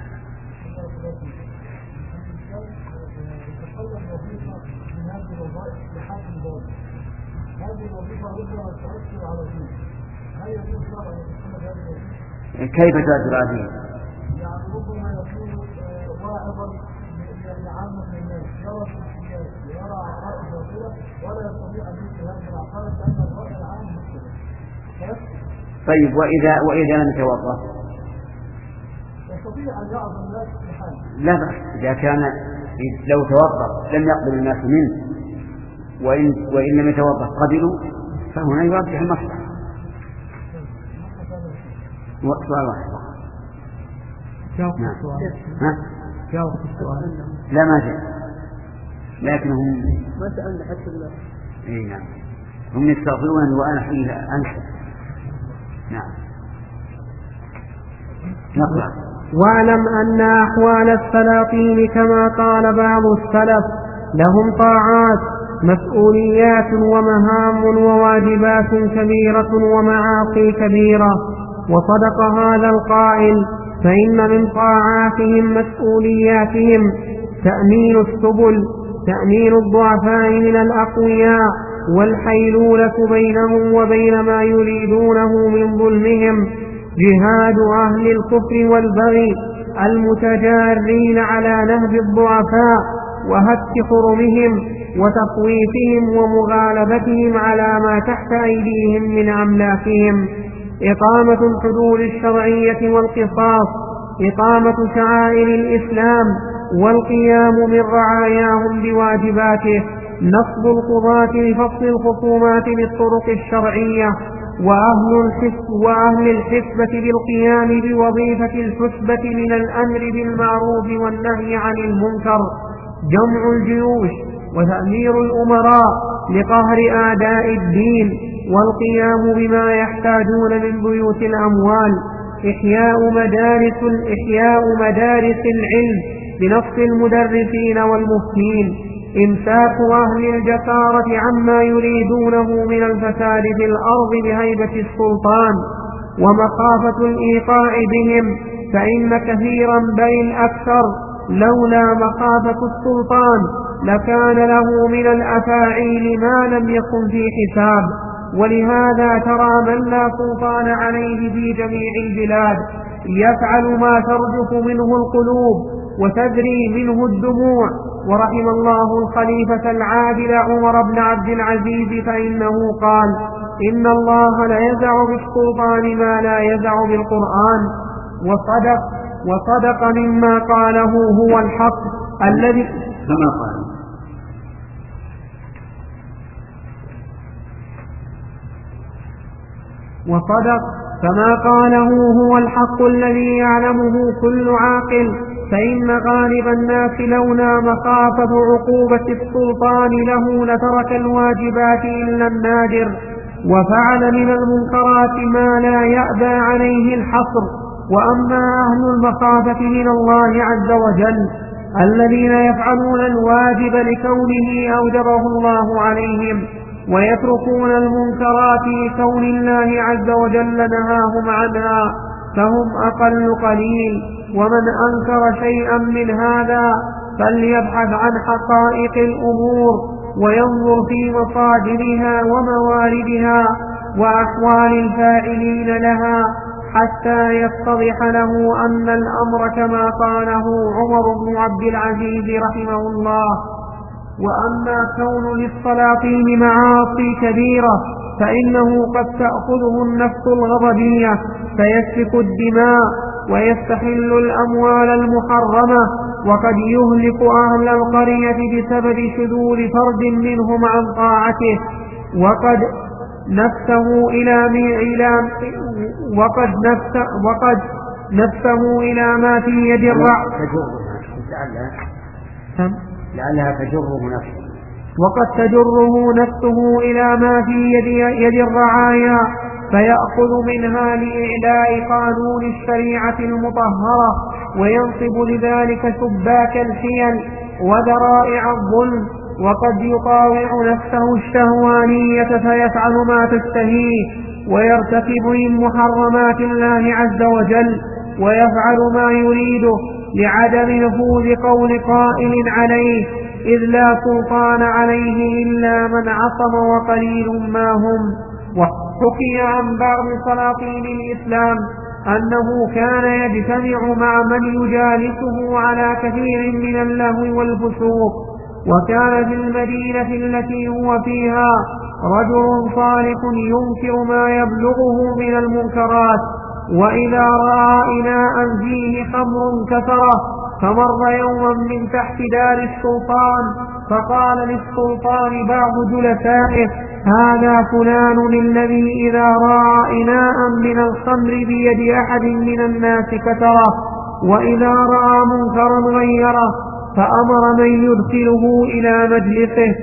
كيف تؤثر عليه؟ يعني ربما يكون واعظا لعامة الناس يرى الاشياء ويرى عقائد باطلة ولا يستطيع ان يثبت هذه العقائد لان الراي العام مشكلة. طيب وإذا وإذا لم يتوظف يستطيع ان يعظ الناس في حال لا بأس، إذا كان لو توظف لم يقبل الناس منه، وإن وإن لم يتوظف قبلوا فهنا يرجح المصلحة. سؤال واحد. جاوب نعم. السؤال. ها؟ جاوب السؤال. لا ما جاء، لكنهم ما سألنا حتى الله. إيه نعم، هم يستغفرون وأنا حين أنسى. نعم. نقرأ. واعلم أن أحوال السلاطين كما قال بعض السلف لهم طاعات مسؤوليات ومهام وواجبات كبيرة ومعاصي كبيرة، وصدق هذا القائل: فإن من طاعاتهم مسؤولياتهم تأمين السبل، تأمين الضعفاء من الأقوياء، والحيلولة بينهم وبين ما يريدونه من ظلمهم، جهاد أهل الكفر والبغي المتجارين على نهب الضعفاء وهتك حرمهم وتخويفهم ومغالبتهم على ما تحت أيديهم من أملاكهم، إقامة الحدود الشرعية والقصاص، إقامة شعائر الإسلام والقيام من رعاياهم بواجباته، نصب القضاة لفصل الخصومات بالطرق الشرعية، وأهل الحسب وأهل الحسبة بالقيام بوظيفة الحسبة من الأمر بالمعروف والنهي عن المنكر، جمع الجيوش وتأمير الأمراء لقهر أعداء الدين، والقيام بما يحتاجون من بيوت الأموال، إحياء مدارس إحياء مدارس العلم بنص المدرسين والمفتين، إمساك أهل الجسارة عما يريدونه من الفساد في الأرض بهيبة السلطان ومخافة الإيقاع بهم، فإن كثيرا بل الأكثر لولا مخافة السلطان لكان له من الأفاعيل ما لم يكن في حساب. ولهذا ترى من لا سلطان عليه في جميع البلاد يفعل ما ترجف منه القلوب وتدري منه الدموع. ورحم الله الخليفة العادل عمر بن عبد العزيز، فإنه قال: إن الله لا يزع بالسلطان ما لا يزع بالقرآن. وصدق وصدق مما قاله هو الحق الذي كما قال وصدق كما قاله هو الحق الذي يعلمه كل عاقل، فإن غالب الناس لولا مخافة عقوبة السلطان له لترك الواجبات إلا النادر، وفعل من المنكرات ما لا يأبى عليه الحصر. وأما أهل المخافة من الله عز وجل الذين يفعلون الواجب لكونه أوجبه الله عليهم، ويتركون المنكرات لكون الله عز وجل نهاهم عنها، فهم أقل قليل. ومن أنكر شيئا من هذا فليبحث عن حقائق الأمور وينظر في مصادرها ومواردها وأحوال الفاعلين لها حتى يتضح له أن الأمر كما قاله عمر بن عبد العزيز رحمه الله. وأما كون للسلاطين معاصي كبيرة فإنه قد تأخذه النفس الغضبية فيسفك الدماء ويستحل الأموال المحرمة، وقد يهلك أهل القرية بسبب شذوذ فرد منهم عن طاعته، وقد نفسه إلى إلى وقد نفس وقد نفسه إلى ما في يد الرعايا لعلها تجره نفسه وقد تجره نفسه إلى ما في يد, يد الرعايا فيأخذ منها لإعلاء قانون الشريعة المطهرة، وينصب لذلك شباك الحيل وذرائع الظلم، وقد يطاوع نفسه الشهوانية فيفعل ما تشتهيه ويرتكب من محرمات الله عز وجل ويفعل ما يريده لعدم نفوذ قول قائل عليه، إذ لا سلطان عليه إلا من عصم وقليل ما هم. وحكي عن بعض سلاطين الإسلام أنه كان يجتمع مع من يجالسه على كثير من اللهو والفسوق، وكان في المدينة التي هو فيها رجل صالح ينكر ما يبلغه من المنكرات، وإذا رأى إناء فيه خمر كثره فمر يوما من تحت دار السلطان فقال للسلطان بعض جلسائه: هذا فلان الذي إذا رأى إناء من الخمر بيد أحد من الناس كثره، وإذا رأى منكرا غيره، فأمر من يدخله إلى مجلسه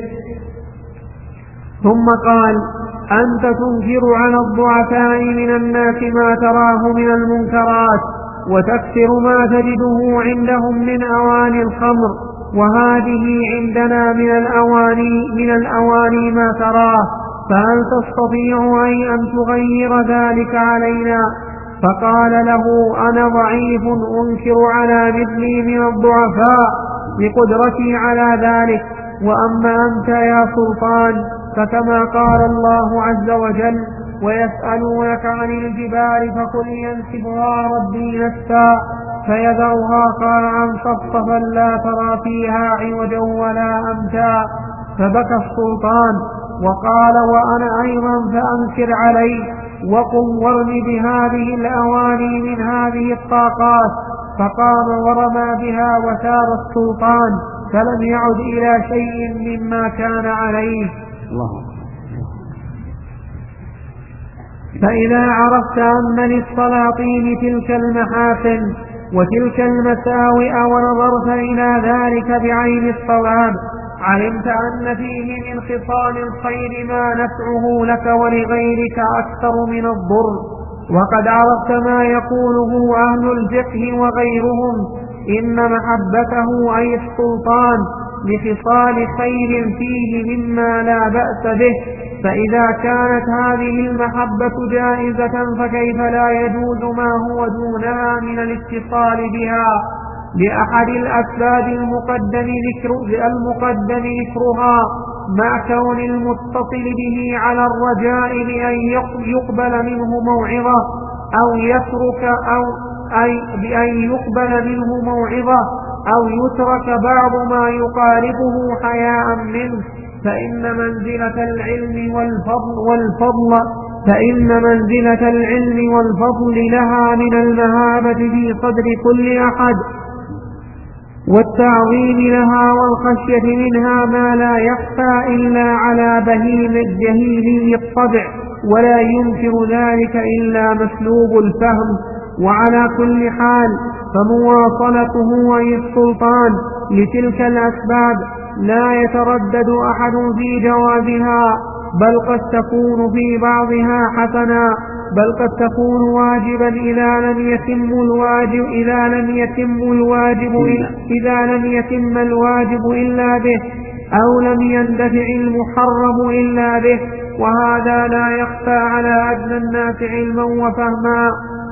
ثم قال: أنت تنكر على الضعفاء من الناس ما تراه من المنكرات، وتكثر ما تجده عندهم من أواني الخمر، وهذه عندنا من الأواني, من الأواني ما تراه، فهل تستطيع أي أن تغير ذلك علينا؟ فقال له: أنا ضعيف أنكر على مثلي من الضعفاء بقدرتي على ذلك، وأما أنت يا سلطان فكما قال الله عز وجل: ويسألونك عن الجبال فقل ينسفها ربي نسفا فيذرها قاعا صفصفا لا ترى فيها عوجا ولا أمتا. فبكى السلطان وقال: وأنا أيضا فأنكر عليه، وقم وارم بهذه الأواني من هذه الطاقات. فقام ورمى بها وسار السلطان فلم يعد إلى شيء مما كان عليه. الله. فإذا عرفت أن للسلاطين تلك المحاسن وتلك المساوئ ونظرت إلى ذلك بعين الصواب، علمت أن فيه من خصال الخير ما نفعه لك ولغيرك أكثر من الضر. وقد عرفت ما يقوله أهل الفقه وغيرهم إن محبته أي السلطان لخصال خير فيه مما لا بأس به، فإذا كانت هذه المحبة جائزة فكيف لا يجوز ما هو دونها من الاتصال بها لأحد الأسباب المقدم ذكر المقدم ذكرها، مع كون المتصل به على الرجاء بأن يقبل منه موعظة أو يترك أو أي بأن يقبل منه موعظة أو يترك بعض ما يقاربه حياء منه، فإن منزلة العلم والفضل والفضل فإن منزلة العلم والفضل لها من المهابة في صدر كل أحد، والتعظيم لها والخشية منها ما لا يخفى إلا على بهيم الجهيل الطبع، ولا ينكر ذلك إلا مسلوب الفهم. وعلى كل حال فمواصلته أي السلطان لتلك الأسباب لا يتردد أحد في جوازها، بل قد تكون في بعضها حسنا، بل قد تكون واجبا إذا لم يتم الواجب إذا لم يتم الواجب إذا لم يتم الواجب إلا به، أو لم يندفع المحرم إلا به، وهذا لا يخفى على أدنى الناس علما وفهما.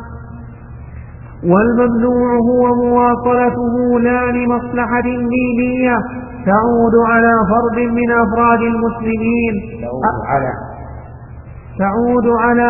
والممنوع هو مواصلته لا لمصلحة دينية تعود على فرد من أفراد المسلمين تعود على تعود على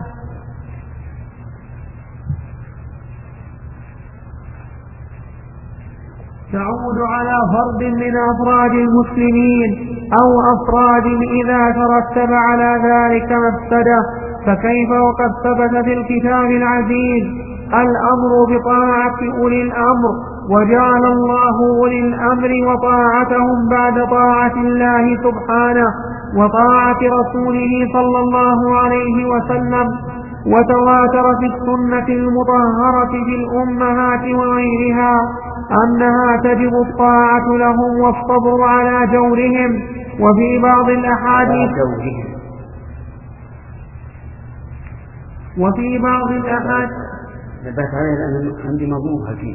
تعود على فرد من أفراد المسلمين أو أفراد إذا ترتب على ذلك مفسدة، فكيف وقد ثبت في الكتاب العزيز الأمر بطاعة أولي الأمر، وجعل الله أولي الأمر وطاعتهم بعد طاعة الله سبحانه وطاعة رسوله صلى الله عليه وسلم. وتواتر في السنة المطهرة في الأمهات وغيرها أنها تجب الطاعة لهم والصبر على جورهم. وفي بعض الأحاديث وفي بعض الأحاديث نبهت عليه لأن عندي موضوع فيه.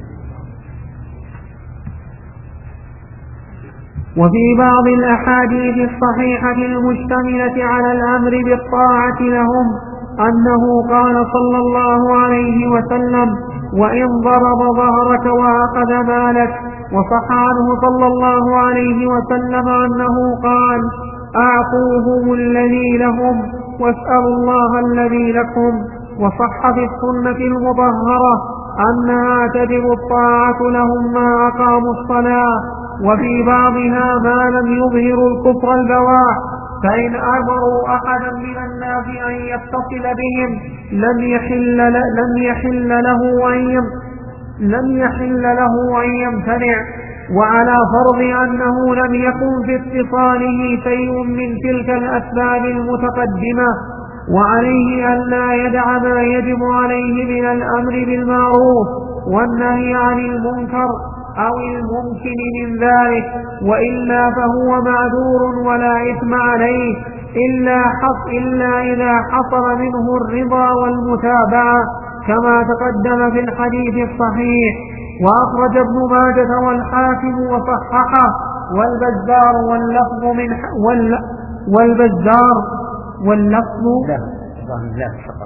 وفي بعض الأحاديث الصحيحة المشتملة على الأمر بالطاعة لهم أنه قال صلى الله عليه وسلم: وإن ضرب ظهرك وأخذ مالك. وصح عنه صلى الله عليه وسلم أنه قال: أعطوهم الذي لهم واسألوا الله الذي لكم. وصح في السنة المطهرة أنها تجب الطاعة لهم ما أقاموا الصلاة، وفي بعضها ما لم يظهروا الكفر البواح، فإن أمروا أحدا من الناس أن يتصل بهم لم يحل لم يحل له أن لم يحل له أن يمتنع، وعلى فرض أنه لم يكن في اتصاله شيء من تلك الأسباب المتقدمة، وعليه أن لا يدع ما يجب عليه من الأمر بالمعروف والنهي عن المنكر أو الممكن من ذلك، وإلا فهو معذور ولا إثم عليه إلا, حص إلا إذا حصل منه الرضا والمتابعة كما تقدم في الحديث الصحيح. وأخرج ابن ماجه والحاكم وصححه والبزار واللفظ من وال والبزار واللفظ لا لا فقط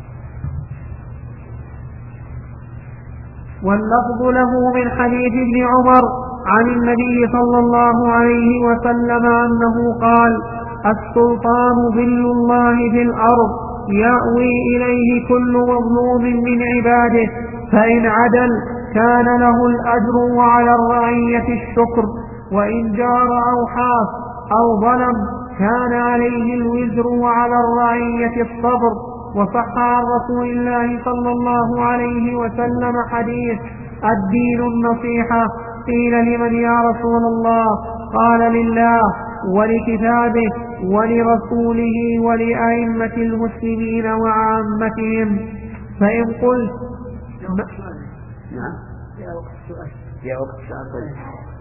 واللفظ له من حديث ابن عمر عن النبي صلى الله عليه وسلم أنه قال: السلطان ظل الله في الأرض يأوي إليه كل مظلوم من عباده، فإن عدل كان له الأجر وعلى الرعية الشكر، وإن جار أو حاف أو ظلم كان عليه الوزر وعلى الرعية الصبر. وصح عن رسول الله صلى الله عليه وسلم حديث: الدين النصيحة. قيل: لمن يا رسول الله؟ قال: لله ولكتابه ولرسوله ولأئمة المسلمين وعامتهم. فإن قلت نعم يا وقت السؤال يا وقت السؤال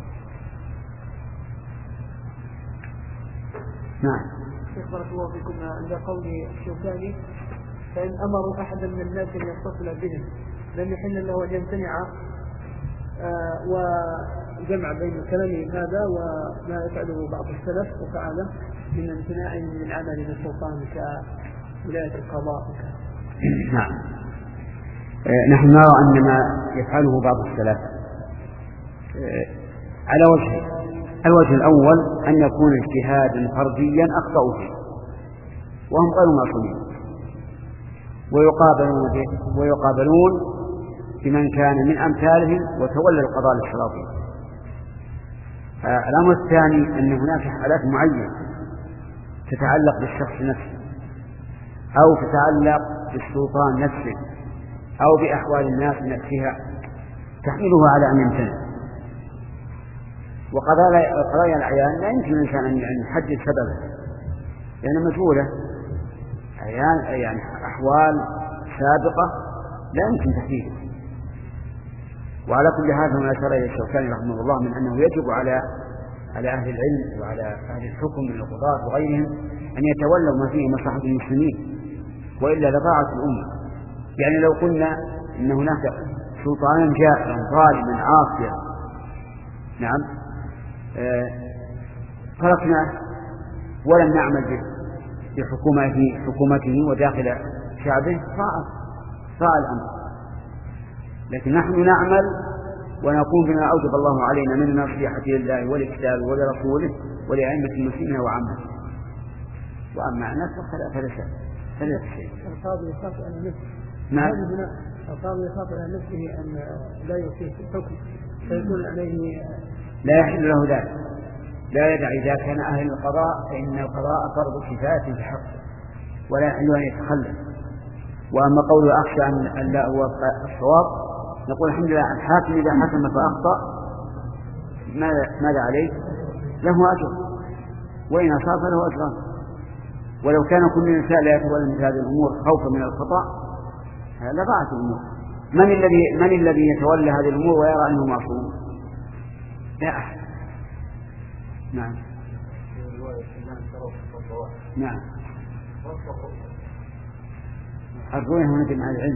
نعم شيخ بارك الله فيكم. عند قول الشوكاني: فإن أمروا أحدا من الناس أن يتصل بهم لم يحل له أن يمتنع، آه وجمع بين كلامهم هذا وما يفعله بعض السلف وفعله من امتناع من العمل بالسلطان كولاية القضاء. نعم. آه نحن نرى أن ما يفعله بعض السلف آه على وجه الوجه الأول أن يكون اجتهادا فرديا أخطأوا فيه وهم غير معصومين، ويقابلون به ويقابلون بمن كان من أمثالهم وتولى القضاء للسلاطين. الأمر الثاني أن هناك حالات معينة تتعلق بالشخص نفسه أو تتعلق بالسلطان نفسه أو بأحوال الناس نفسها تحمله على أن يمتنع. وقضايا الأعيان لا يمكن الإنسان أن يحدد سببه لأنها مجهولة، أعيان يعني أحوال سابقة لا يمكن تحديدها. وعلى كل حال هنا أشار إلى الشوكاني رحمه الله من أنه يجب على على أهل العلم وعلى أهل الحكم من القضاة وغيرهم أن يتولوا ما فيه مصلحة المسلمين، وإلا لضاعت الأمة. يعني لو قلنا إن هناك سلطانا جائرا ظالما عاصيا، نعم، آه تركناه ولم نعمل بحكومته حكومته وداخل شعبه صاع الأمر. لكن نحن نعمل ونقوم بما أوجب الله علينا من نصيحة لله ولكتابه ولرسوله ولأئمة المسلمين وعامة. وأما الناس فلا فلا شيء. القاضي يخاف على نفسه. نعم. القاضي يخاف على نفسه أن لا يصيب الحكم فيكون عليه. لا يحل له ذلك. لا يدع إذا كان أهل القضاء فإن القضاء فرض كفاية في حقه ولا يحل أن يتخلف. وأما قوله أخشى أن لا أوافق الصواب، نقول الحمد لله الحاكم إذا حكم فأخطأ ماذا عليه؟ له أجر، وإن أصاب له أجران. ولو كان كل إنسان لا يتولى مثل هذه الأمور خوفا من الخطأ لضاعت الأمور. من الذي من الذي يتولى هذه الأمور ويرى أنه معصوم؟ لا أحد. نعم. نعم. الرؤية هنا مع العلم،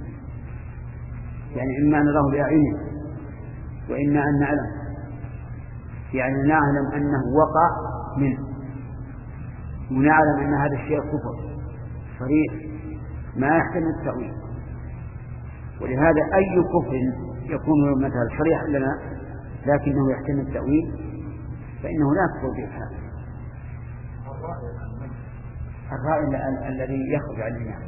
يعني إما نراه بأعيننا وإما أن نعلم، يعني نعلم أنه وقع منه ونعلم أن هذا الشيء كفر صريح ما يحتمل التأويل. ولهذا أي كفر يكون مثلا صريح لنا لكنه يحتمل التأويل فإنه لا يكفر به الحال. الرأي الذي يخرج عن الإمام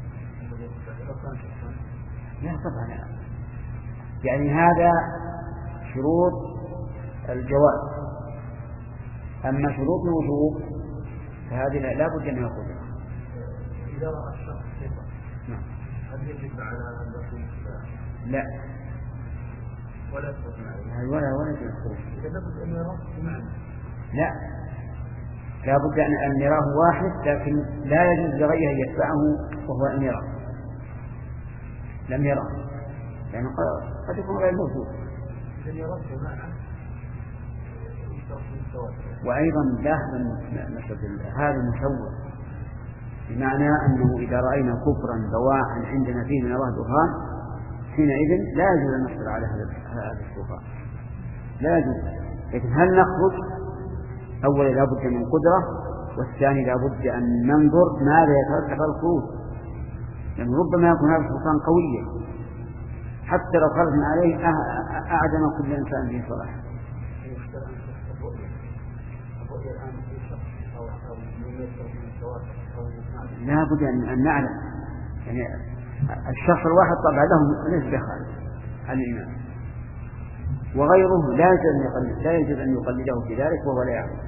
لا طبعا، يعني هذا شروط الجواز. أما شروط الوجوب فهذه لا بد أن يكون. إذا رأى الشخص ثقة هل يجب على أن يكون لا ولا تسمع ولا ولا تذكر إذا لابد أن يراه بمعنى لا لا بد أن يراه واحد، لكن لا يجوز لغيره أن يتبعه وهو أن يراه لم يرى، لأنه يعني قد يكون غير موجود. وأيضا لاحظا هذا المشوه بمعنى أنه إذا رأينا كفرا بواحا عندنا فيه من الله برهان حينئذ لا يجوز أن نصبر على هذا الكفر، لا يجوز. لكن هل نخرج؟ أولا لا بد من قدرة، والثاني لا بد أن ننظر ماذا يترتب على الخروج، لأنه يعني ربما يكون هذا السلطان قويا حتى لو خرجنا عليه أعدم كل إنسان به صلاح. لا بد أن نعلم، يعني الشخص الواحد طبعا له نسبة خارج عن الإمام، وغيره لا يجوز أن يقلد لا يجوز أن يقلده في ذلك وهو لا يعلم.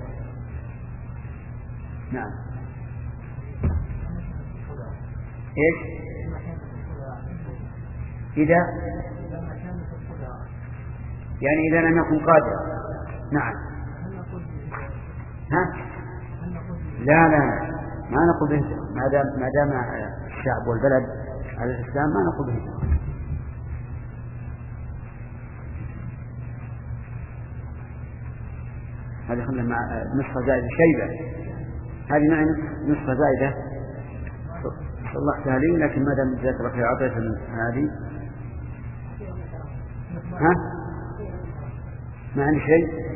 نعم. إيش؟ إذا يعني إذا لم يكن قادرا. نعم. ها؟ لا لا ما نقول به ما دام ما دام الشعب والبلد على الإسلام ما نقول به. هذه خلنا مع نصف زائدة شيبة، هذه مع نصف زائدة صلحتها لي، لكن ما دام ذكرت في عطية هذه ها ما عندي شيء.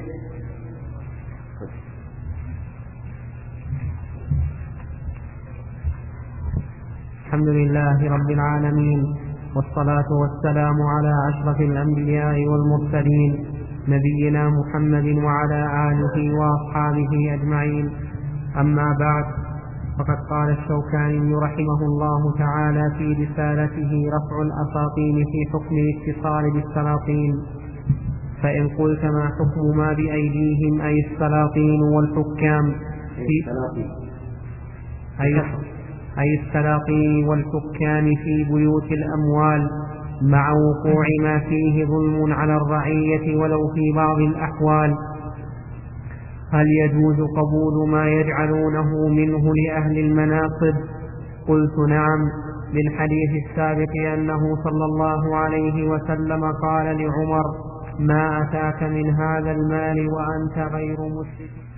الحمد لله رب العالمين، والصلاة والسلام على أشرف الأنبياء والمرسلين نبينا محمد وعلى آله وأصحابه أجمعين. أما بعد، فقد قال الشوكاني رحمه الله تعالى في رسالته رفع الأساطين في حكم الاتصال بالسلاطين: فإن قلت ما حكم ما بأيديهم أي السلاطين والحكام في أي أي السلاطين والحكام في بيوت الأموال مع وقوع ما فيه ظلم على الرعية ولو في بعض الأحوال، هل يجوز قبول ما يجعلونه منه لأهل المناصب؟ قلت نعم، بالحديث السابق أنه صلى الله عليه وسلم قال لعمر: ما أتاك من هذا المال وأنت غير مشرك.